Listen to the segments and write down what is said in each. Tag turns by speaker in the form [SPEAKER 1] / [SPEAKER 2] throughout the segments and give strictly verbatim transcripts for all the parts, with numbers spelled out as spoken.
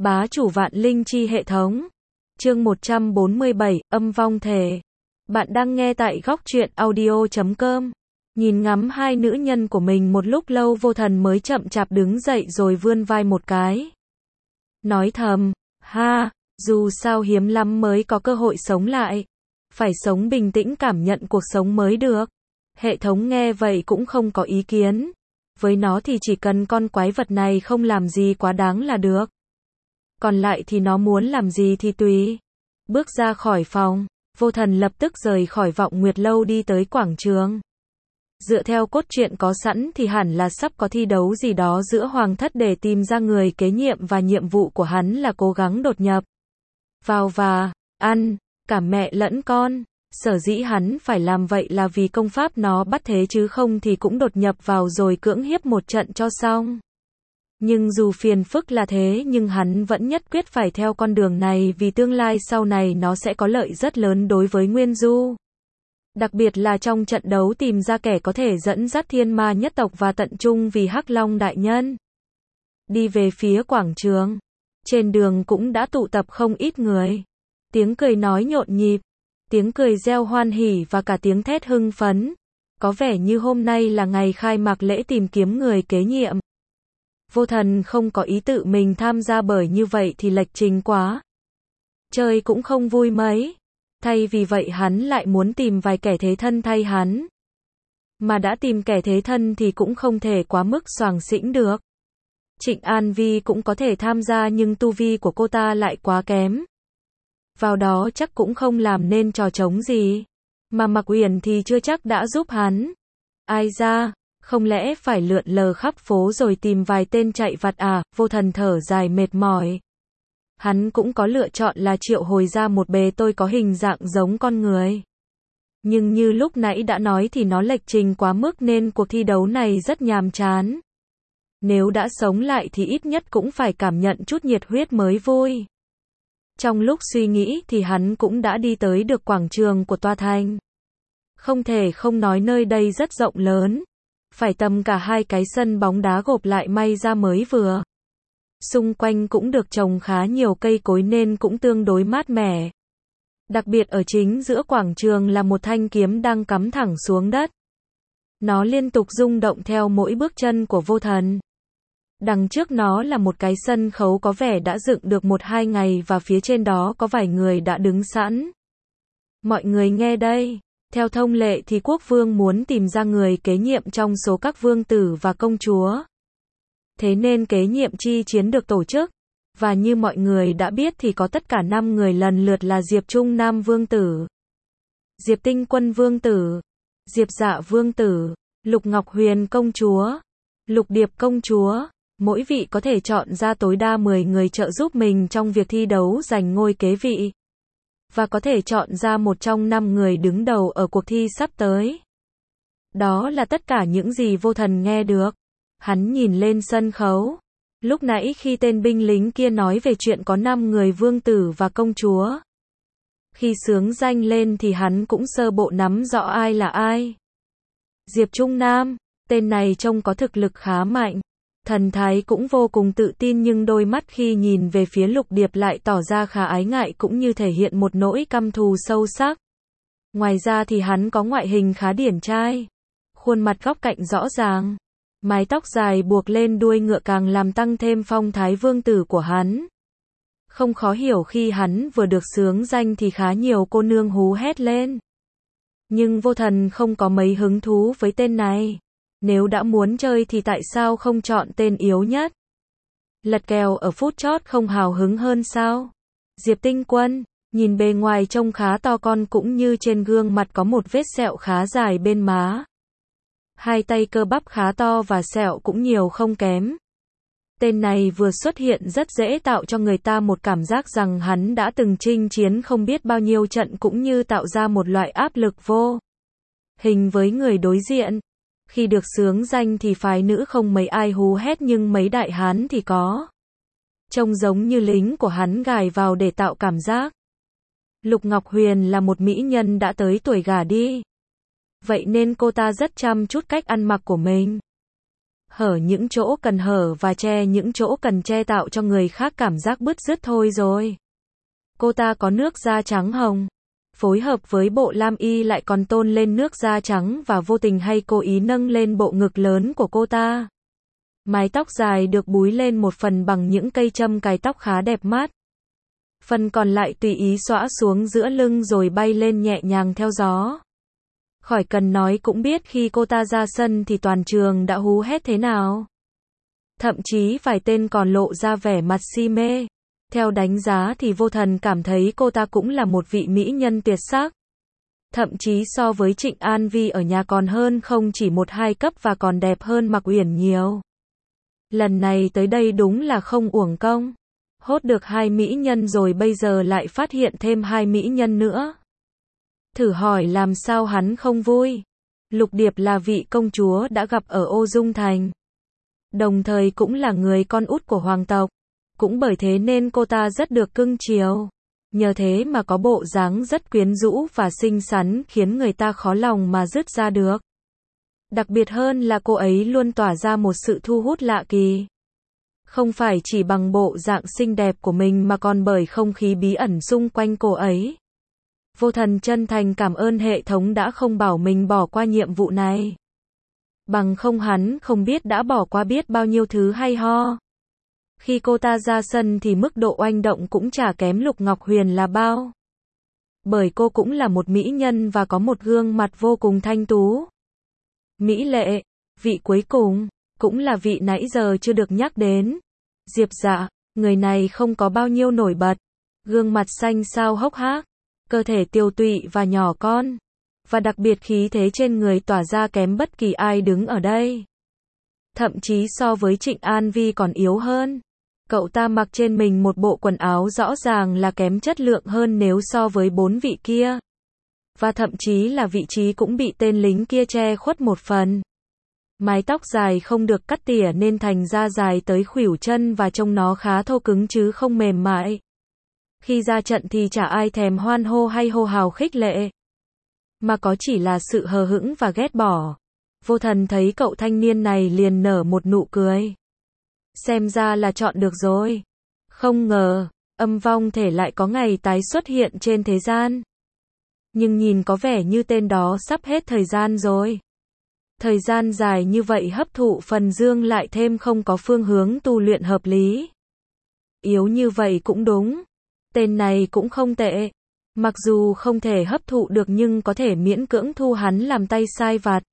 [SPEAKER 1] Bá chủ vạn linh chi hệ thống. Chương một trăm bốn mươi bảy, âm vong thể. Bạn đang nghe tại góc truyện audio chấm com. Nhìn ngắm hai nữ nhân của mình một lúc lâu, Vô Thần mới chậm chạp đứng dậy rồi vươn vai một cái. Nói thầm, ha, dù sao hiếm lắm mới có cơ hội sống lại. Phải sống bình tĩnh cảm nhận cuộc sống mới được. Hệ thống nghe vậy cũng không có ý kiến. Với nó thì chỉ cần con quái vật này không làm gì quá đáng là được. Còn lại thì nó muốn làm gì thì tùy. Bước ra khỏi phòng, Vô Thần lập tức rời khỏi Vọng Nguyệt Lâu đi tới quảng trường. Dựa theo cốt truyện có sẵn thì hẳn là sắp có thi đấu gì đó giữa Hoàng thất để tìm ra người kế nhiệm, và nhiệm vụ của hắn là cố gắng đột nhập vào và ăn cả mẹ lẫn con. Sở dĩ hắn phải làm vậy là vì công pháp nó bắt thế, chứ không thì cũng đột nhập vào rồi cưỡng hiếp một trận cho xong. Nhưng dù phiền phức là thế, nhưng hắn vẫn nhất quyết phải theo con đường này, vì tương lai sau này nó sẽ có lợi rất lớn đối với Nguyên Du. Đặc biệt là trong trận đấu tìm ra kẻ có thể dẫn dắt thiên ma nhất tộc và tận trung vì Hắc Long đại nhân. Đi về phía quảng trường, trên đường cũng đã tụ tập không ít người. Tiếng cười nói nhộn nhịp, tiếng cười reo hoan hỉ và cả tiếng thét hưng phấn. Có vẻ như hôm nay là ngày khai mạc lễ tìm kiếm người kế nhiệm. Vô Thần không có ý tự mình tham gia, bởi như vậy thì lệch trình quá. Chơi cũng không vui mấy. Thay vì vậy hắn lại muốn tìm vài kẻ thế thân thay hắn. Mà đã tìm kẻ thế thân thì cũng không thể quá mức xoàng xĩnh được. Trịnh An Vi cũng có thể tham gia, nhưng tu vi của cô ta lại quá kém. Vào đó chắc cũng không làm nên trò trống gì. Mà Mạc Uyển thì chưa chắc đã giúp hắn. Ai ra, không lẽ phải lượn lờ khắp phố rồi tìm vài tên chạy vặt à? Vô Thần thở dài mệt mỏi. Hắn cũng có lựa chọn là triệu hồi ra một bề tôi có hình dạng giống con người. Nhưng như lúc nãy đã nói thì nó lệch trình quá mức, nên cuộc thi đấu này rất nhàm chán. Nếu đã sống lại thì ít nhất cũng phải cảm nhận chút nhiệt huyết mới vui. Trong lúc suy nghĩ thì hắn cũng đã đi tới được quảng trường của tòa thành. Không thể không nói nơi đây rất rộng lớn. Phải tầm cả hai cái sân bóng đá gộp lại may ra mới vừa. Xung quanh cũng được trồng khá nhiều cây cối nên cũng tương đối mát mẻ. Đặc biệt ở chính giữa quảng trường là một thanh kiếm đang cắm thẳng xuống đất. Nó liên tục rung động theo mỗi bước chân của Vô Thần. Đằng trước nó là một cái sân khấu có vẻ đã dựng được một hai ngày, và phía trên đó có vài người đã đứng sẵn. Mọi người nghe đây. Theo thông lệ thì quốc vương muốn tìm ra người kế nhiệm trong số các vương tử và công chúa. Thế nên kế nhiệm chi chiến được tổ chức. Và như mọi người đã biết thì có tất cả năm người, lần lượt là Diệp Trung Nam vương tử, Diệp Tinh Quân vương tử, Diệp Dạ vương tử, Lục Ngọc Huyền công chúa, Lục Điệp công chúa. Mỗi vị có thể chọn ra tối đa mười người trợ giúp mình trong việc thi đấu giành ngôi kế vị. Và có thể chọn ra một trong năm người đứng đầu ở cuộc thi sắp tới. Đó là tất cả những gì Vô Thần nghe được. Hắn nhìn lên sân khấu. Lúc nãy khi tên binh lính kia nói về chuyện có năm người vương tử và công chúa, khi xướng danh lên thì hắn cũng sơ bộ nắm rõ ai là ai. Diệp Trung Nam, tên này trông có thực lực khá mạnh. Thần thái cũng vô cùng tự tin, nhưng đôi mắt khi nhìn về phía Lục Điệp lại tỏ ra khá ái ngại, cũng như thể hiện một nỗi căm thù sâu sắc. Ngoài ra thì hắn có ngoại hình khá điển trai. Khuôn mặt góc cạnh rõ ràng. Mái tóc dài buộc lên đuôi ngựa càng làm tăng thêm phong thái vương tử của hắn. Không khó hiểu khi hắn vừa được xướng danh thì khá nhiều cô nương hú hét lên. Nhưng Vô Thần không có mấy hứng thú với tên này. Nếu đã muốn chơi thì tại sao không chọn tên yếu nhất? Lật kèo ở phút chót không hào hứng hơn sao? Diệp Tinh Quân, nhìn bề ngoài trông khá to con, cũng như trên gương mặt có một vết sẹo khá dài bên má. Hai tay cơ bắp khá to và sẹo cũng nhiều không kém. Tên này vừa xuất hiện rất dễ tạo cho người ta một cảm giác rằng hắn đã từng chinh chiến không biết bao nhiêu trận, cũng như tạo ra một loại áp lực vô hình với người đối diện. Khi được xướng danh thì phái nữ không mấy ai hú hét, nhưng mấy đại hán thì có. Trông giống như lính của hắn gài vào để tạo cảm giác. Lục Ngọc Huyền là một mỹ nhân đã tới tuổi gả đi. Vậy nên cô ta rất chăm chút cách ăn mặc của mình. hở những chỗ cần hở và che những chỗ cần che tạo cho người khác cảm giác bứt rứt thôi rồi. Cô ta có nước da trắng hồng. Phối hợp với bộ lam y lại còn tôn lên nước da trắng và vô tình hay cố ý nâng lên bộ ngực lớn của cô ta. Mái tóc dài được búi lên một phần bằng những cây châm cài tóc khá đẹp mắt. Phần còn lại tùy ý xõa xuống giữa lưng rồi bay lên nhẹ nhàng theo gió. Khỏi cần nói cũng biết khi cô ta ra sân thì toàn trường đã hú hét thế nào. Thậm chí vài tên còn lộ ra vẻ mặt si mê. Theo đánh giá thì Vô Thần cảm thấy cô ta cũng là một vị mỹ nhân tuyệt sắc. Thậm chí so với Trịnh An Vi ở nhà còn hơn không chỉ một hai cấp và còn đẹp hơn Mạc Uyển nhiều. Lần này tới đây đúng là không uổng công. Hốt được hai mỹ nhân rồi bây giờ lại phát hiện thêm hai mỹ nhân nữa. Thử hỏi làm sao hắn không vui. Lục Điệp là vị công chúa đã gặp ở Ô Dung Thành. Đồng thời cũng là người con út của hoàng tộc. Cũng bởi thế nên cô ta rất được cưng chiều. Nhờ thế mà có bộ dáng rất quyến rũ và xinh xắn khiến người ta khó lòng mà dứt ra được. Đặc biệt hơn là cô ấy luôn tỏa ra một sự thu hút lạ kỳ. Không phải chỉ bằng bộ dạng xinh đẹp của mình mà còn bởi không khí bí ẩn xung quanh cô ấy. Vô Thần chân thành cảm ơn hệ thống đã không bảo mình bỏ qua nhiệm vụ này. Bằng không hắn không biết đã bỏ qua biết bao nhiêu thứ hay ho. Khi cô ta ra sân thì mức độ oanh động cũng chả kém Lục Ngọc Huyền là bao. Bởi cô cũng là một mỹ nhân và có một gương mặt vô cùng thanh tú. Mỹ lệ, vị cuối cùng, cũng là vị nãy giờ chưa được nhắc đến. Diệp Dạ, người này không có bao nhiêu nổi bật. Gương mặt xanh xao hốc hác, cơ thể tiều tụy và nhỏ con. Và đặc biệt khí thế trên người tỏa ra kém bất kỳ ai đứng ở đây. Thậm chí so với Trịnh An Vi còn yếu hơn. Cậu ta mặc trên mình một bộ quần áo rõ ràng là kém chất lượng hơn nếu so với bốn vị kia. Và thậm chí là vị trí cũng bị tên lính kia che khuất một phần. Mái tóc dài không được cắt tỉa nên thành ra dài tới khuỷu chân và trông nó khá thô cứng chứ không mềm mại. Khi ra trận thì chả ai thèm hoan hô hay hô hào khích lệ. Mà có chỉ là sự hờ hững và ghét bỏ. Vô Thần thấy cậu thanh niên này liền nở một nụ cười. Xem ra là chọn được rồi. Không ngờ, âm vong thể lại có ngày tái xuất hiện trên thế gian. Nhưng nhìn có vẻ như tên đó sắp hết thời gian rồi. Thời gian dài như vậy hấp thụ phần dương lại thêm không có phương hướng tu luyện hợp lý. Yếu như vậy cũng đúng. Tên này cũng không tệ. Mặc dù không thể hấp thụ được nhưng có thể miễn cưỡng thu hắn làm tay sai vặt.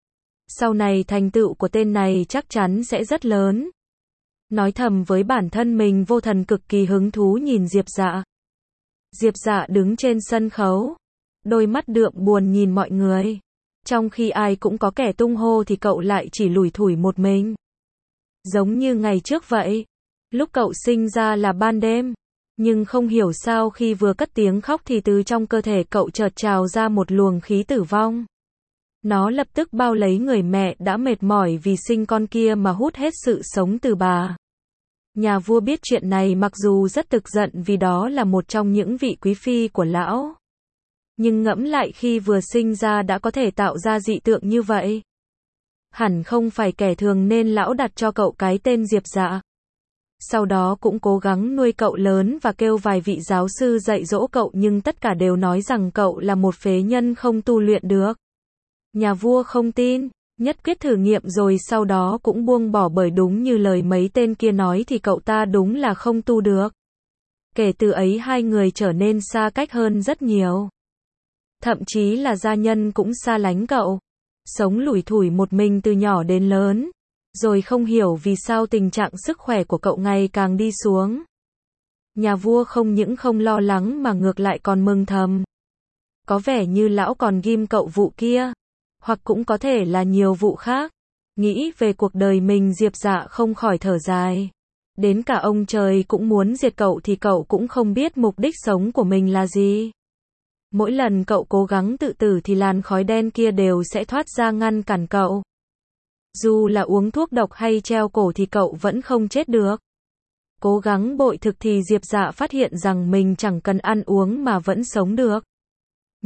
[SPEAKER 1] Sau này thành tựu của tên này chắc chắn sẽ rất lớn. Nói thầm với bản thân mình, Vô Thần cực kỳ hứng thú nhìn Diệp Dạ. Diệp Dạ đứng trên sân khấu. Đôi mắt đượm buồn nhìn mọi người. Trong khi ai cũng có kẻ tung hô thì cậu lại chỉ lủi thủi một mình. Giống như ngày trước vậy. Lúc cậu sinh ra là ban đêm. Nhưng không hiểu sao khi vừa cất tiếng khóc thì từ trong cơ thể cậu chợt trào ra một luồng khí tử vong. Nó lập tức bao lấy người mẹ đã mệt mỏi vì sinh con kia mà hút hết sự sống từ bà. Nhà vua biết chuyện này mặc dù rất tức giận vì đó là một trong những vị quý phi của lão. Nhưng ngẫm lại khi vừa sinh ra đã có thể tạo ra dị tượng như vậy. Hẳn không phải kẻ thường nên lão đặt cho cậu cái tên Diệp Dạ. Sau đó cũng cố gắng nuôi cậu lớn và kêu vài vị giáo sư dạy dỗ cậu nhưng tất cả đều nói rằng cậu là một phế nhân không tu luyện được. Nhà vua không tin, nhất quyết thử nghiệm rồi sau đó cũng buông bỏ bởi đúng như lời mấy tên kia nói thì cậu ta đúng là không tu được. Kể từ ấy hai người trở nên xa cách hơn rất nhiều. Thậm chí là gia nhân cũng xa lánh cậu. Sống lủi thủi một mình từ nhỏ đến lớn. Rồi không hiểu vì sao tình trạng sức khỏe của cậu ngày càng đi xuống. Nhà vua không những không lo lắng mà ngược lại còn mừng thầm. Có vẻ như lão còn ghim cậu vụ kia. Hoặc cũng có thể là nhiều vụ khác. Nghĩ về cuộc đời mình Diệp Dạ không khỏi thở dài. Đến cả ông trời cũng muốn diệt cậu thì cậu cũng không biết mục đích sống của mình là gì. Mỗi lần cậu cố gắng tự tử thì làn khói đen kia đều sẽ thoát ra ngăn cản cậu. Dù là uống thuốc độc hay treo cổ thì cậu vẫn không chết được. Cố gắng bội thực thì Diệp Dạ phát hiện rằng mình chẳng cần ăn uống mà vẫn sống được.